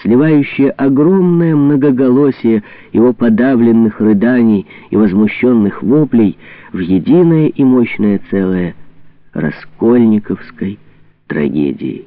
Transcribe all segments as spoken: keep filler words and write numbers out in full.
сливающее огромное многоголосие его подавленных рыданий и возмущенных воплей в единое и мощное целое раскольниковской трагедии.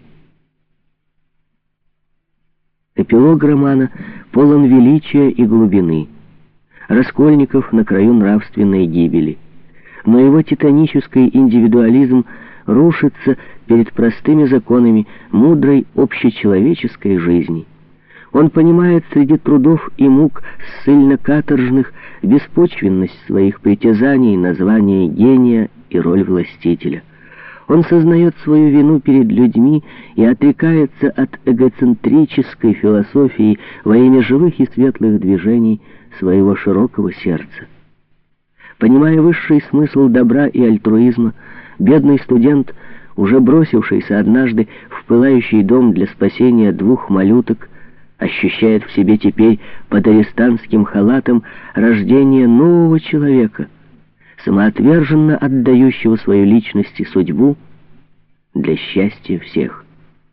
Эпилог романа полон величия и глубины. Раскольников на краю нравственной гибели, но его титанический индивидуализм рушится перед простыми законами мудрой общечеловеческой жизни. Он понимает среди трудов и мук ссыльно-каторжных беспочвенность своих притязаний на звание гения и роль властителя. Он сознает свою вину перед людьми и отрекается от эгоцентрической философии во имя живых и светлых движений своего широкого сердца. Понимая высший смысл добра и альтруизма, бедный студент, уже бросившийся однажды в пылающий дом для спасения двух малюток, ощущает в себе теперь под арестантским халатом рождение нового человека, самоотверженно отдающего свою личность и судьбу для счастья всех.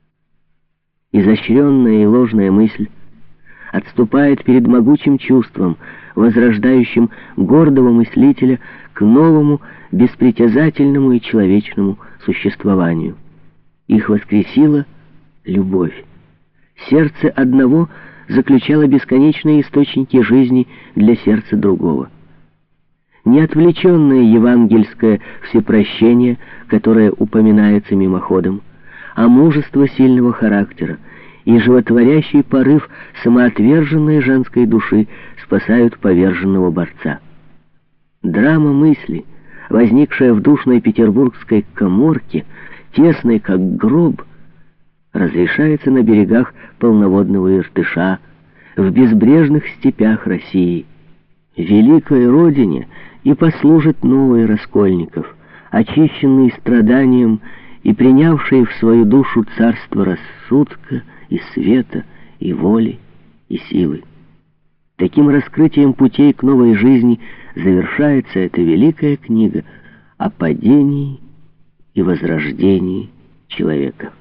Изощренная и ложная мысль отступает перед могучим чувством, возрождающим гордого мыслителя к новому, беспритязательному и человечному существованию. Их воскресила любовь. Сердце одного заключало бесконечные источники жизни для сердца другого. Не отвлеченное евангельское всепрощение, которое упоминается мимоходом, а мужество сильного характера и животворящий порыв самоотверженной женской души спасают поверженного борца. Драма мысли, возникшая в душной петербургской каморке, тесной как гроб, разрешается на берегах полноводного Иртыша, в безбрежных степях России. Великой Родине и послужит новый Раскольников, очищенный страданием и принявший в свою душу царство рассудка и света, и воли, и силы. Таким раскрытием путей к новой жизни завершается эта великая книга о падении и возрождении человека.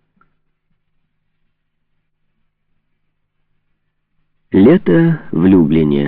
Лето в Люблине.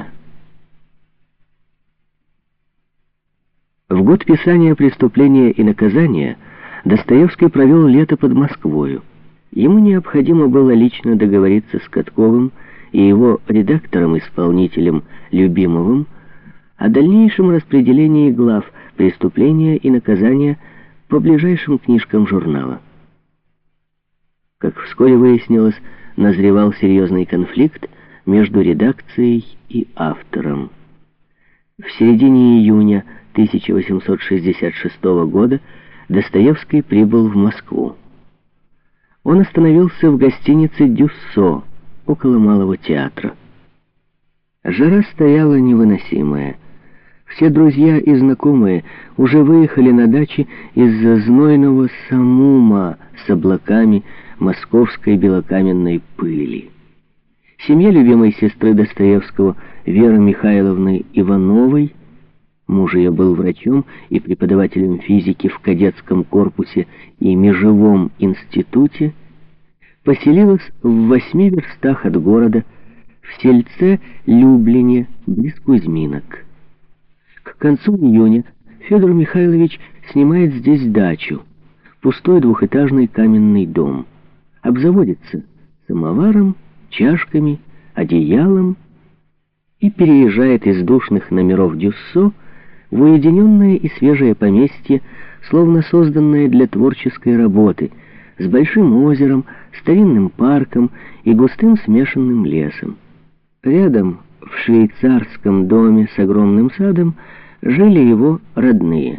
В год писания «Преступления и наказания» Достоевский провел лето под Москвою. Ему необходимо было лично договориться с Катковым и его редактором-исполнителем Любимовым о дальнейшем распределении глав «Преступления и наказания» по ближайшим книжкам журнала. Как вскоре выяснилось, назревал серьезный конфликт между редакцией и автором. В середине июня тысяча восемьсот шестьдесят шестого года Достоевский прибыл в Москву. Он остановился в гостинице «Дюссо» около Малого театра. Жара стояла невыносимая. Все друзья и знакомые уже выехали на дачи из-за знойного самума с облаками московской белокаменной пыли. Семья любимой сестры Достоевского Веры Михайловны Ивановой, муж ее был врачом и преподавателем физики в кадетском корпусе и межевом институте, поселилась в восьми верстах от города, в сельце Люблине, близ Кузьминок. К концу июня Федор Михайлович снимает здесь дачу, пустой двухэтажный каменный дом, обзаводится самоваром, чашками, одеялом и переезжает из душных номеров Дюссо в уединенное и свежее поместье, словно созданное для творческой работы, с большим озером, старинным парком и густым смешанным лесом. Рядом, в швейцарском доме с огромным садом, жили его родные.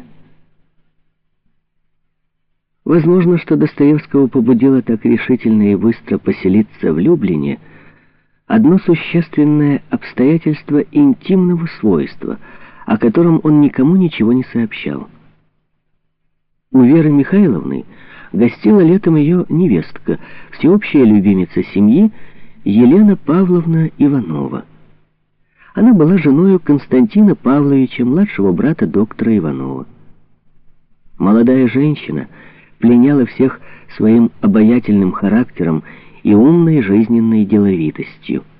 Возможно, что Достоевского побудило так решительно и быстро поселиться в Люблине одно существенное обстоятельство интимного свойства, о котором он никому ничего не сообщал. У Веры Михайловны гостила летом ее невестка, всеобщая любимица семьи Елена Павловна Иванова. Она была женою Константина Павловича, младшего брата доктора Иванова. Молодая женщина пленяла всех своим обаятельным характером и умной жизненной деловитостью.